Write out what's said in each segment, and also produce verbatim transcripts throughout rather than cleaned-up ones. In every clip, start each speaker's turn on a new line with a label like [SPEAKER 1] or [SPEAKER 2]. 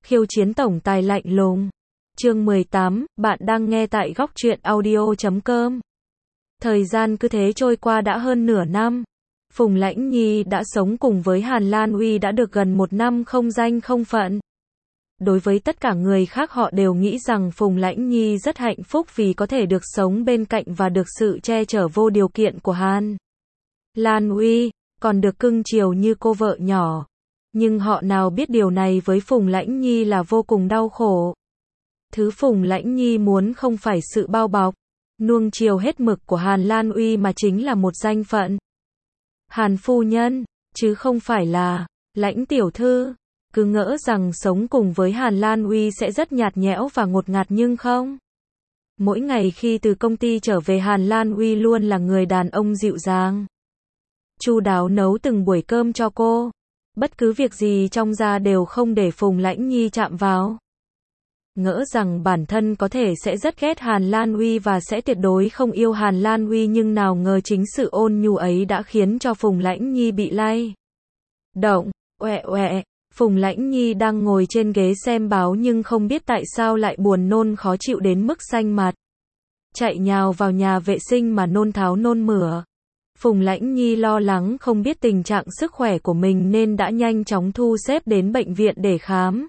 [SPEAKER 1] Khiêu chiến tổng tài lạnh lùng. Chương mười tám, bạn đang nghe tại góc truyện audio chấm com. Thời gian cứ thế trôi qua đã hơn nửa năm. Phùng Lãnh Nhi đã sống cùng với Hàn Lan Uy đã được gần một năm không danh không phận. Đối với tất cả người khác họ đều nghĩ rằng Phùng Lãnh Nhi rất hạnh phúc vì có thể được sống bên cạnh và được sự che chở vô điều kiện của Hàn Lan Uy, còn được cưng chiều như cô vợ nhỏ. Nhưng họ nào biết điều này với Phùng Lãnh Nhi là vô cùng đau khổ. Thứ Phùng Lãnh Nhi muốn không phải sự bao bọc, nuông chiều hết mực của Hàn Lan Uy mà chính là một danh phận. Hàn phu nhân, chứ không phải là Lãnh tiểu thư. Cứ ngỡ rằng sống cùng với Hàn Lan Uy sẽ rất nhạt nhẽo và ngột ngạt nhưng không. Mỗi ngày khi từ công ty trở về Hàn Lan Uy luôn là người đàn ông dịu dàng, chu đáo nấu từng buổi cơm cho cô. Bất cứ việc gì trong gia đều không để Phùng Lãnh Nhi chạm vào. Ngỡ rằng bản thân có thể sẽ rất ghét Hàn Lan Uy và sẽ tuyệt đối không yêu Hàn Lan Uy, nhưng nào ngờ chính sự ôn nhu ấy đã khiến cho Phùng Lãnh Nhi bị lay động. Oẹ oẹ, Phùng Lãnh Nhi đang ngồi trên ghế xem báo nhưng không biết tại sao lại buồn nôn khó chịu đến mức xanh mặt. Chạy nhào vào nhà vệ sinh mà nôn tháo nôn mửa. Phùng Lãnh Nhi lo lắng không biết tình trạng sức khỏe của mình nên đã nhanh chóng thu xếp đến bệnh viện để khám.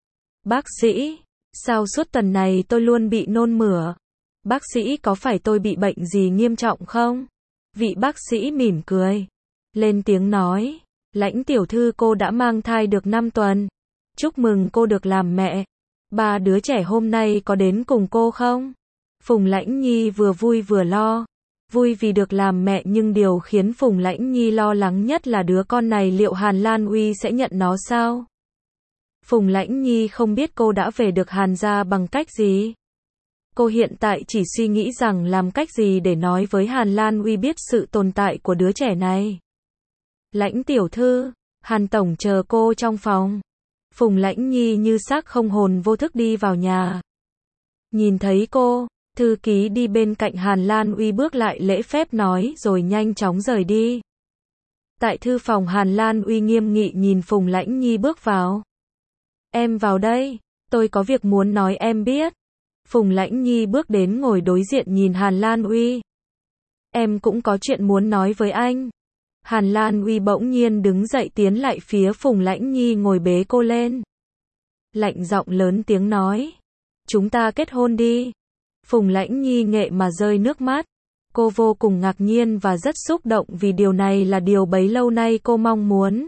[SPEAKER 1] Bác sĩ, sao suốt tuần này tôi luôn bị nôn mửa? Bác sĩ có phải tôi bị bệnh gì nghiêm trọng không? Vị bác sĩ mỉm cười, lên tiếng nói, Lãnh tiểu thư cô đã mang thai được năm tuần. Chúc mừng cô được làm mẹ. Ba đứa trẻ hôm nay có đến cùng cô không? Phùng Lãnh Nhi vừa vui vừa lo. Vui vì được làm mẹ nhưng điều khiến Phùng Lãnh Nhi lo lắng nhất là đứa con này liệu Hàn Lan Uy sẽ nhận nó sao? Phùng Lãnh Nhi không biết cô đã về được Hàn gia bằng cách gì. Cô hiện tại chỉ suy nghĩ rằng làm cách gì để nói với Hàn Lan Uy biết sự tồn tại của đứa trẻ này. Lãnh tiểu thư, Hàn tổng chờ cô trong phòng. Phùng Lãnh Nhi như xác không hồn vô thức đi vào nhà. Nhìn thấy cô, thư ký đi bên cạnh Hàn Lan Uy bước lại lễ phép nói rồi nhanh chóng rời đi. Tại thư phòng Hàn Lan Uy nghiêm nghị nhìn Phùng Lãnh Nhi bước vào. Em vào đây, tôi có việc muốn nói em biết. Phùng Lãnh Nhi bước đến ngồi đối diện nhìn Hàn Lan Uy. Em cũng có chuyện muốn nói với anh. Hàn Lan Uy bỗng nhiên đứng dậy tiến lại phía Phùng Lãnh Nhi ngồi bế cô lên. Lạnh giọng lớn tiếng nói. Chúng ta kết hôn đi. Phùng Lãnh Nhi nghệ mà rơi nước mắt. Cô vô cùng ngạc nhiên và rất xúc động vì điều này là điều bấy lâu nay cô mong muốn.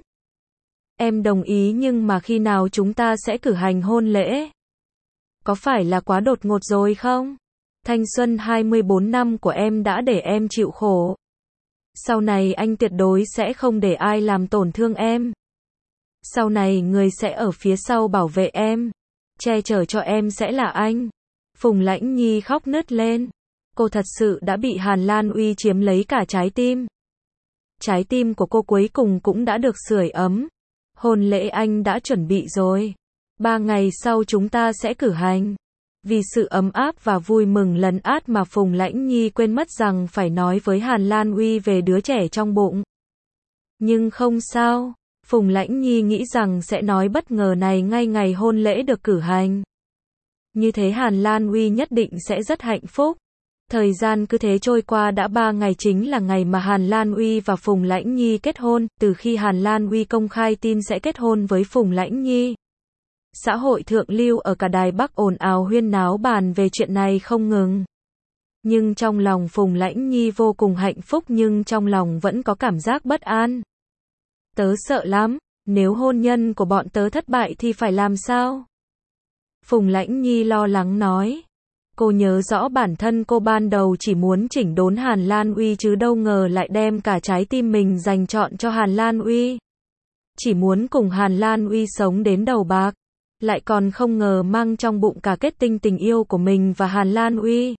[SPEAKER 1] Em đồng ý nhưng mà khi nào chúng ta sẽ cử hành hôn lễ? Có phải là quá đột ngột rồi không? Thanh xuân hai mươi bốn năm của em đã để em chịu khổ. Sau này anh tuyệt đối sẽ không để ai làm tổn thương em. Sau này người sẽ ở phía sau bảo vệ em, che chở cho em sẽ là anh. Phùng Lãnh Nhi khóc nức lên. Cô thật sự đã bị Hàn Lan Uy chiếm lấy cả trái tim. Trái tim của cô cuối cùng cũng đã được sưởi ấm. Hôn lễ anh đã chuẩn bị rồi. Ba ngày sau chúng ta sẽ cử hành. Vì sự ấm áp và vui mừng lấn át mà Phùng Lãnh Nhi quên mất rằng phải nói với Hàn Lan Uy về đứa trẻ trong bụng. Nhưng không sao, Phùng Lãnh Nhi nghĩ rằng sẽ nói bất ngờ này ngay ngày hôn lễ được cử hành. Như thế Hàn Lan Uy nhất định sẽ rất hạnh phúc. Thời gian cứ thế trôi qua đã ba ngày chính là ngày mà Hàn Lan Uy và Phùng Lãnh Nhi kết hôn. Từ khi Hàn Lan Uy công khai tin sẽ kết hôn với Phùng Lãnh Nhi, xã hội thượng lưu ở cả Đài Bắc ồn ào huyên náo bàn về chuyện này không ngừng. Nhưng trong lòng Phùng Lãnh Nhi vô cùng hạnh phúc nhưng trong lòng vẫn có cảm giác bất an. Tớ sợ lắm, nếu hôn nhân của bọn tớ thất bại thì phải làm sao? Phùng Lãnh Nhi lo lắng nói. Cô nhớ rõ bản thân cô ban đầu chỉ muốn chỉnh đốn Hàn Lan Uy chứ đâu ngờ lại đem cả trái tim mình dành trọn cho Hàn Lan Uy. Chỉ muốn cùng Hàn Lan Uy sống đến đầu bạc. Lại còn không ngờ mang trong bụng cả kết tinh tình yêu của mình và Hàn Lan Uy.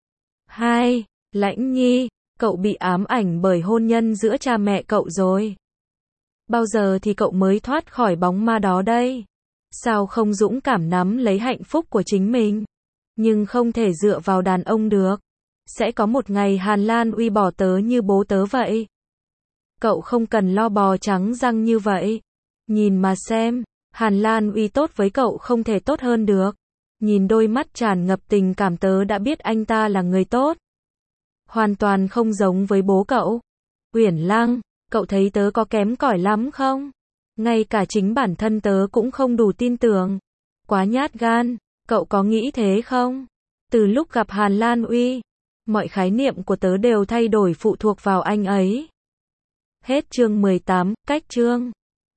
[SPEAKER 1] Hai, Lãnh Nhi, cậu bị ám ảnh bởi hôn nhân giữa cha mẹ cậu rồi. Bao giờ thì cậu mới thoát khỏi bóng ma đó đây? Sao không dũng cảm nắm lấy hạnh phúc của chính mình? Nhưng không thể dựa vào đàn ông được. Sẽ có một ngày Hàn Lan Uy bỏ tớ như bố tớ vậy. Cậu không cần lo bò trắng răng như vậy. Nhìn mà xem. Hàn Lan Uy tốt với cậu không thể tốt hơn được. Nhìn đôi mắt tràn ngập tình cảm tớ đã biết anh ta là người tốt. Hoàn toàn không giống với bố cậu. Uyển Lăng, cậu thấy tớ có kém cỏi lắm không? Ngay cả chính bản thân tớ cũng không đủ tin tưởng. Quá nhát gan, cậu có nghĩ thế không? Từ lúc gặp Hàn Lan Uy, mọi khái niệm của tớ đều thay đổi phụ thuộc vào anh ấy. Hết chương mười tám, cách chương.